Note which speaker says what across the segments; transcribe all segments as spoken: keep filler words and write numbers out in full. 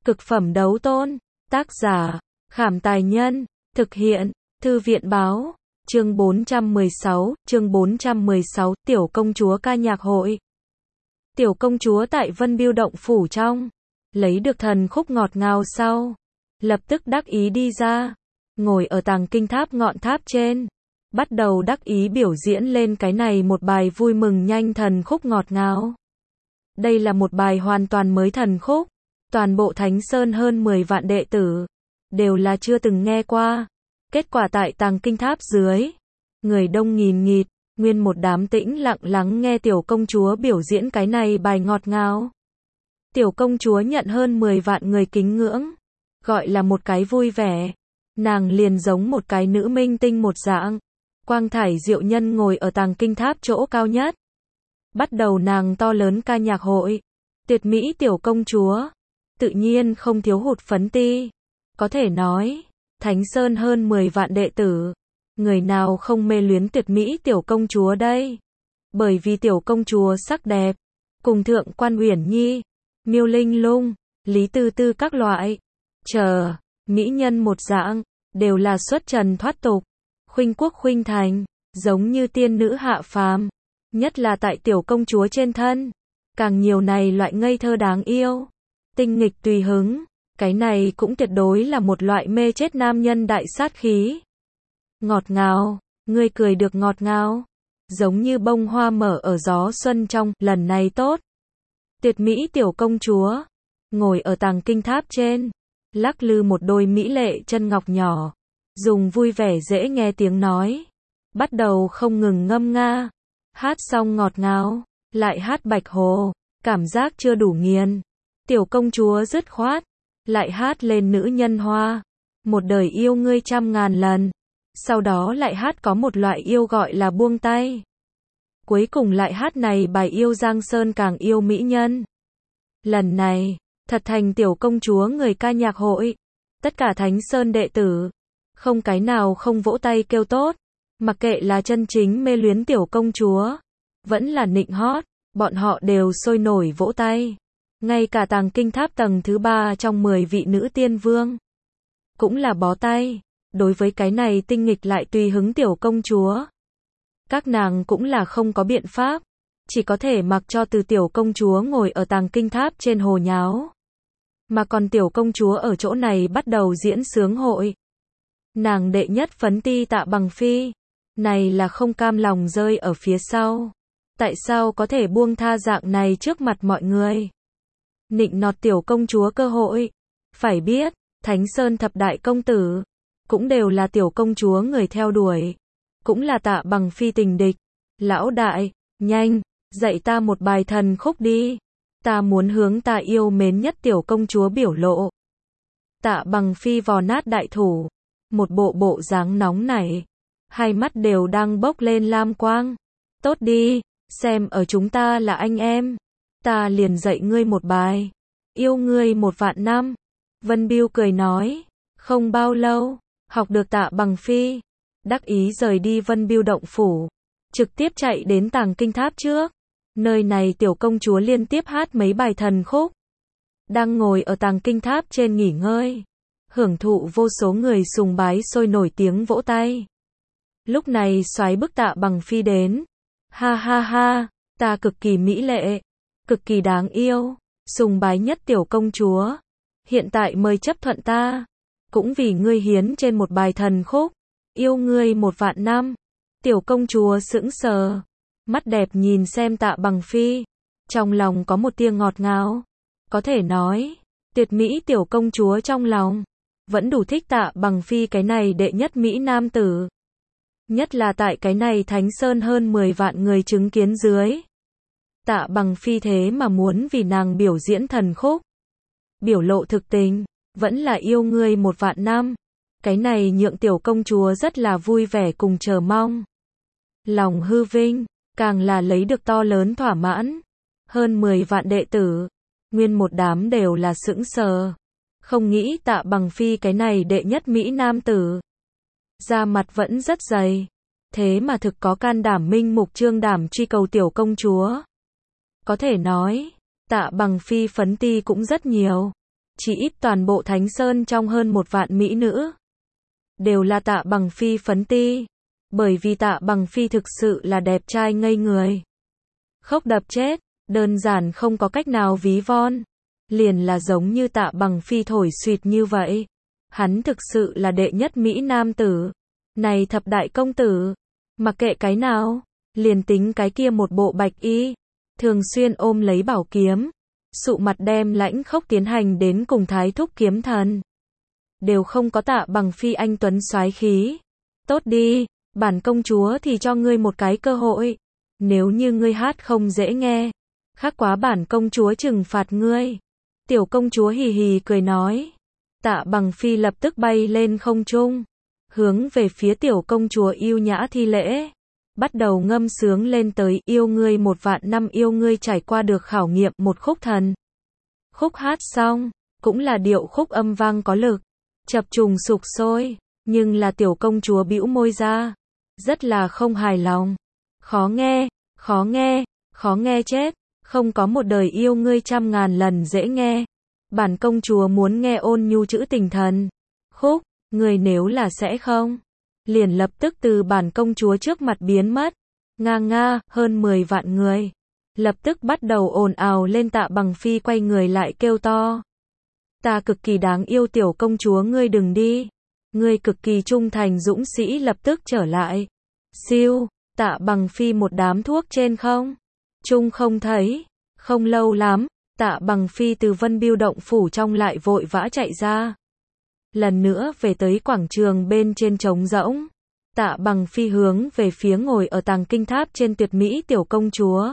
Speaker 1: Cực phẩm đấu tôn. Tác giả, Khảm Tài Nhân. Thực hiện, Thư viện Báo. Chương bốn trăm mười sáu, chương bốn trăm mười sáu, Tiểu công chúa ca nhạc hội. Tiểu công chúa tại Vân Biêu động phủ trong, lấy được thần khúc ngọt ngào sau, lập tức đắc ý đi ra, ngồi ở tàng kinh tháp ngọn tháp trên, bắt đầu đắc ý biểu diễn lên cái này một bài vui mừng nhanh thần khúc ngọt ngào. Đây là một bài hoàn toàn mới thần khúc, toàn bộ Thánh Sơn hơn mười vạn đệ tử, đều là chưa từng nghe qua. Kết quả tại tàng kinh tháp dưới, người đông nghìn nghịt, nguyên một đám tĩnh lặng lắng nghe tiểu công chúa biểu diễn cái này bài ngọt ngào. Tiểu công chúa nhận hơn mười vạn người kính ngưỡng, gọi là một cái vui vẻ. Nàng liền giống một cái nữ minh tinh một dạng, quang thải diệu nhân ngồi ở tàng kinh tháp chỗ cao nhất. Bắt đầu nàng to lớn ca nhạc hội. Tuyệt mỹ tiểu công chúa, tự nhiên không thiếu hụt phấn ti. Có thể nói, Thánh Sơn hơn mười vạn đệ tử, người nào không mê luyến tuyệt mỹ tiểu công chúa đây? Bởi vì tiểu công chúa sắc đẹp, cùng thượng quan Uyển Nhi, Miêu Linh Lung, Lý Tư Tư các loại, chờ, mỹ nhân một dạng, đều là xuất trần thoát tục, khuynh quốc khuynh thành, giống như tiên nữ hạ phàm. Nhất là tại tiểu công chúa trên thân, càng nhiều này loại ngây thơ đáng yêu, tinh nghịch tùy hứng. Cái này cũng tuyệt đối là một loại mê chết nam nhân đại sát khí. Ngọt ngào, ngươi cười được ngọt ngào, giống như bông hoa mở ở gió xuân trong, lần này tốt. Tuyệt mỹ tiểu công chúa, ngồi ở tàng kinh tháp trên, lắc lư một đôi mỹ lệ chân ngọc nhỏ, dùng vui vẻ dễ nghe tiếng nói, bắt đầu không ngừng ngâm nga, hát xong ngọt ngào, lại hát Bạch Hồ, cảm giác chưa đủ nghiền. Tiểu công chúa dứt khoát, lại hát lên nữ nhân hoa, một đời yêu ngươi trăm ngàn lần, sau đó lại hát có một loại yêu gọi là buông tay. Cuối cùng lại hát này bài yêu Giang Sơn càng yêu mỹ nhân. Lần này, thật thành tiểu công chúa người ca nhạc hội. Tất cả Thánh Sơn đệ tử, không cái nào không vỗ tay kêu tốt, mặc kệ là chân chính mê luyến tiểu công chúa, vẫn là nịnh hót, bọn họ đều sôi nổi vỗ tay. Ngay cả tàng kinh tháp tầng thứ ba trong mười vị nữ tiên vương, cũng là bó tay, đối với cái này tinh nghịch lại tùy hứng tiểu công chúa. Các nàng cũng là không có biện pháp, chỉ có thể mặc cho từ tiểu công chúa ngồi ở tàng kinh tháp trên hồ nháo. Mà còn tiểu công chúa ở chỗ này bắt đầu diễn sướng hội. Nàng đệ nhất phấn ti Tạ Bằng Phi, này là không cam lòng rơi ở phía sau. Tại sao có thể buông tha dạng này trước mặt mọi người? Nịnh nọt tiểu công chúa cơ hội. Phải biết, Thánh Sơn thập đại công tử, cũng đều là tiểu công chúa người theo đuổi. Cũng là Tạ Bằng Phi tình địch. Lão đại, nhanh, dạy ta một bài thần khúc đi. Ta muốn hướng ta yêu mến nhất tiểu công chúa biểu lộ. Tạ Bằng Phi vò nát đại thủ, một bộ bộ dáng nóng nảy, hai mắt đều đang bốc lên lam quang. Tốt đi, xem ở chúng ta là anh em, ta liền dạy ngươi một bài, yêu ngươi một vạn năm. Vân Biêu cười nói, không bao lâu, học được Tạ Bằng Phi, đắc ý rời đi Vân Biêu động phủ, trực tiếp chạy đến tàng kinh tháp trước. Nơi này tiểu công chúa liên tiếp hát mấy bài thần khúc, đang ngồi ở tàng kinh tháp trên nghỉ ngơi, hưởng thụ vô số người sùng bái sôi nổi tiếng vỗ tay. Lúc này soái bức Tạ Bằng Phi đến, ha ha ha, ta cực kỳ mỹ lệ, cực kỳ đáng yêu, sùng bái nhất tiểu công chúa, hiện tại mời chấp thuận ta, cũng vì ngươi hiến trên một bài thần khúc, yêu ngươi một vạn năm. Tiểu công chúa sững sờ, mắt đẹp nhìn xem Tạ Bằng Phi, trong lòng có một tia ngọt ngào. Có thể nói, tuyệt mỹ tiểu công chúa trong lòng, vẫn đủ thích Tạ Bằng Phi cái này đệ nhất mỹ nam tử. Nhất là tại cái này Thánh Sơn hơn mười vạn người chứng kiến dưới. Tạ Bằng Phi thế mà muốn vì nàng biểu diễn thần khúc. Biểu lộ thực tình, vẫn là yêu ngươi một vạn năm. Cái này nhượng tiểu công chúa rất là vui vẻ cùng chờ mong. Lòng hư vinh, càng là lấy được to lớn thỏa mãn. Hơn mười vạn đệ tử, nguyên một đám đều là sững sờ. Không nghĩ Tạ Bằng Phi cái này đệ nhất mỹ nam tử, da mặt vẫn rất dày, thế mà thực có can đảm minh mục trương đảm truy cầu tiểu công chúa. Có thể nói, Tạ Bằng Phi phấn ti cũng rất nhiều. chỉ ít toàn bộ Thánh Sơn trong hơn một vạn mỹ nữ đều là Tạ Bằng Phi phấn ti, bởi vì Tạ Bằng Phi thực sự là đẹp trai ngây người. Khóc đập chết, đơn giản không có cách nào ví von, liền là giống như Tạ Bằng Phi thổi xuyệt như vậy. Hắn thực sự là đệ nhất mỹ nam tử. Này thập đại công tử, mặc kệ cái nào, liền tính cái kia một bộ bạch y, thường xuyên ôm lấy bảo kiếm, sụ mặt đem lãnh khốc tiến hành đến cùng thái thúc kiếm thần, đều không có Tạ Bằng Phi anh tuấn soái khí. Tốt đi, bản công chúa thì cho ngươi một cái cơ hội, nếu như ngươi hát không dễ nghe, khác quá bản công chúa trừng phạt ngươi. Tiểu công chúa hì hì cười nói. Tạ Bằng Phi lập tức bay lên không trung, hướng về phía tiểu công chúa yêu nhã thi lễ, bắt đầu ngâm sướng lên tới yêu ngươi một vạn năm yêu ngươi trải qua được khảo nghiệm một khúc thần. Khúc hát xong, cũng là điệu khúc âm vang có lực, chập trùng sục sôi, nhưng là tiểu công chúa bĩu môi ra, rất là không hài lòng. Khó nghe, khó nghe, khó nghe chết, không có một đời yêu ngươi trăm ngàn lần dễ nghe. Bản công chúa muốn nghe ôn nhu trữ tình thần. Khúc, người nếu là sẽ không, liền lập tức từ bản công chúa trước mặt biến mất. Nga nga, hơn mười vạn người lập tức bắt đầu ồn ào lên. Tạ Bằng Phi quay người lại kêu to. Ta cực kỳ đáng yêu tiểu công chúa ngươi đừng đi. Ngươi cực kỳ trung thành dũng sĩ lập tức trở lại. Siêu, Tạ Bằng Phi một đám thuốc trên không trung không thấy. Không lâu lắm, Tạ Bằng Phi từ Vân Biêu động phủ trong lại vội vã chạy ra. Lần nữa về tới quảng trường bên trên trống rỗng. Tạ Bằng Phi hướng về phía ngồi ở tàng kinh tháp trên tuyệt mỹ tiểu công chúa.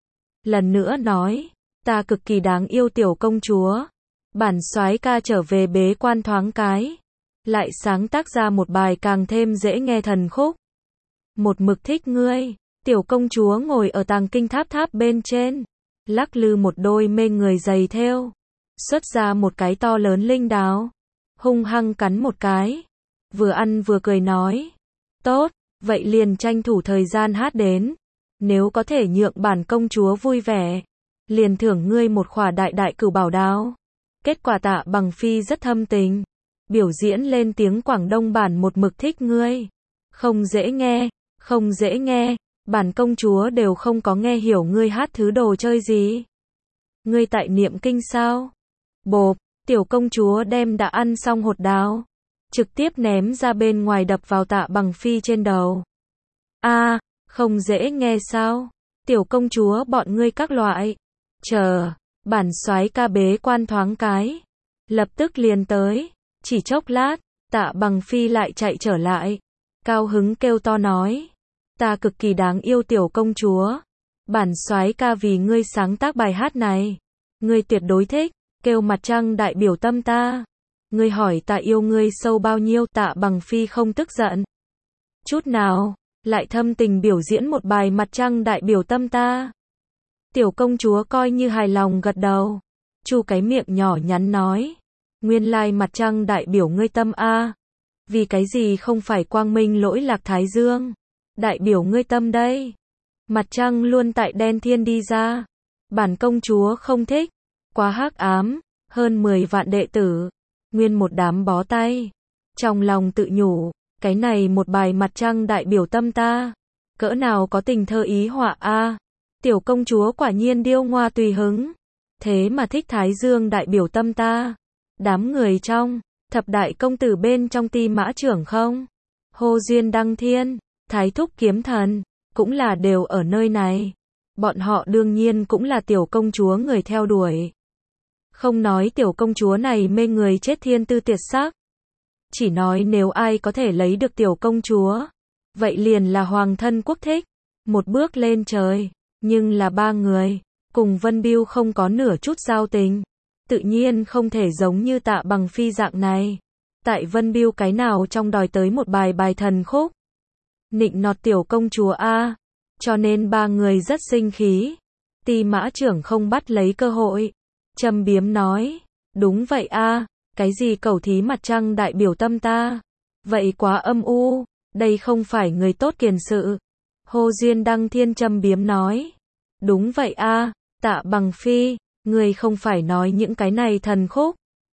Speaker 1: Lần nữa nói, ta cực kỳ đáng yêu tiểu công chúa. Bản soái ca trở về bế quan thoáng cái. Lại sáng tác ra một bài càng thêm dễ nghe thần khúc. Một mực thích ngươi, tiểu công chúa ngồi ở tàng kinh tháp tháp bên trên. Lắc lư một đôi mê người giày thêu, xuất ra một cái to lớn linh đào, hung hăng cắn một cái, vừa ăn vừa cười nói, tốt, vậy liền tranh thủ thời gian hát đến, nếu có thể nhượng bản công chúa vui vẻ, liền thưởng ngươi một khỏa đại đại cửu bảo đao. Kết quả Tạ Bằng Phi rất thâm tình, biểu diễn lên tiếng Quảng Đông bản một mực thích ngươi, không dễ nghe, không dễ nghe. Bản công chúa đều không có nghe hiểu ngươi hát thứ đồ chơi gì. Ngươi tại niệm kinh sao? Bộp, tiểu công chúa đem đã ăn xong hột đào, trực tiếp ném ra bên ngoài đập vào Tạ Bằng Phi trên đầu. A, à, không dễ nghe sao? Tiểu công chúa bọn ngươi các loại. Chờ, bản soái ca bế quan thoáng cái. Lập tức liền tới, chỉ chốc lát, Tạ Bằng Phi lại chạy trở lại. Cao hứng kêu to nói. Ta cực kỳ đáng yêu tiểu công chúa. Bản soái ca vì ngươi sáng tác bài hát này. Ngươi tuyệt đối thích, kêu mặt trăng đại biểu tâm ta. Ngươi hỏi ta yêu ngươi sâu bao nhiêu. Tạ Bằng Phi không tức giận chút nào, lại thâm tình biểu diễn một bài mặt trăng đại biểu tâm ta. Tiểu công chúa coi như hài lòng gật đầu. Chu cái miệng nhỏ nhắn nói. Nguyên lai mặt trăng đại biểu ngươi tâm a. Vì cái gì không phải quang minh lỗi lạc thái dương đại biểu ngươi tâm đây? Mặt trăng luôn tại đen thiên đi ra. Bản công chúa không thích, quá hắc ám, hơn mười vạn đệ tử, nguyên một đám bó tay. Trong lòng tự nhủ, cái này một bài mặt trăng đại biểu tâm ta, cỡ nào có tình thơ ý họa a. À, tiểu công chúa quả nhiên điêu ngoa tùy hứng, thế mà thích thái dương đại biểu tâm ta. Đám người trong, thập đại công tử bên trong Ti Mã trưởng không? Hồ Duyên Đăng Thiên, Thái Thúc Kiếm Thần, cũng là đều ở nơi này. Bọn họ đương nhiên cũng là tiểu công chúa người theo đuổi. Không nói tiểu công chúa này mê người chết thiên tư tuyệt sắc. Chỉ nói nếu ai có thể lấy được tiểu công chúa, vậy liền là hoàng thân quốc thích. Một bước lên trời, nhưng là ba người, cùng Vân Biêu không có nửa chút giao tình. Tự nhiên không thể giống như Tạ Bằng Phi dạng này. Tại Vân Biêu cái nào trong đòi tới một bài bài thần khúc. Nịnh nọt tiểu công chúa a, cho nên ba người rất sinh khí. Ti Mã trưởng không bắt lấy cơ hội, châm biếm nói, đúng vậy a, cái gì cẩu thí mặt trăng đại biểu tâm ta, vậy quá âm u, đây không phải người tốt kiền sự. Hồ Duyên Đăng Thiên châm biếm nói, đúng vậy a, Tạ Bằng Phi, người không phải nói những cái này thần khúc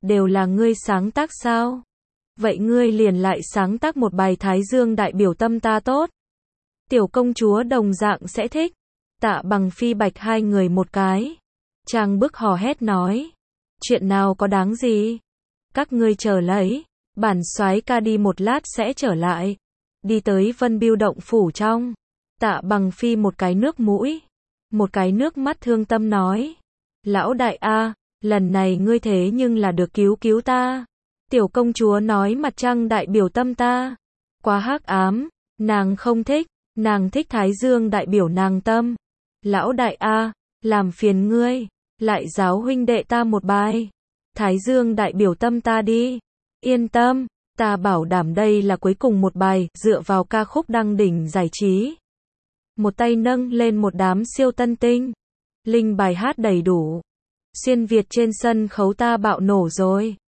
Speaker 1: đều là ngươi sáng tác sao? Vậy ngươi liền lại sáng tác một bài Thái Dương đại biểu tâm ta tốt. Tiểu công chúa đồng dạng sẽ thích. Tạ Bằng Phi bạch hai người một cái. Trang Bức hò hét nói. Chuyện nào có đáng gì? Các ngươi chờ lấy. Bản soái ca đi một lát sẽ trở lại. Đi tới Vân Bưu động phủ trong. Tạ Bằng Phi một cái nước mũi. Một cái nước mắt thương tâm nói. Lão đại a, lần này ngươi thế nhưng là được cứu cứu ta. Tiểu công chúa nói mặt trăng đại biểu tâm ta. Quá hắc ám, nàng không thích, nàng thích Thái Dương đại biểu nàng tâm. Lão đại a, làm phiền ngươi, lại giáo huynh đệ ta một bài. Thái Dương đại biểu tâm ta đi. Yên tâm, ta bảo đảm đây là cuối cùng một bài, dựa vào ca khúc đăng đỉnh giải trí. Một tay nâng lên một đám siêu tân tinh. Linh bài hát đầy đủ. Xuyên Việt trên sân khấu ta bạo nổ rồi.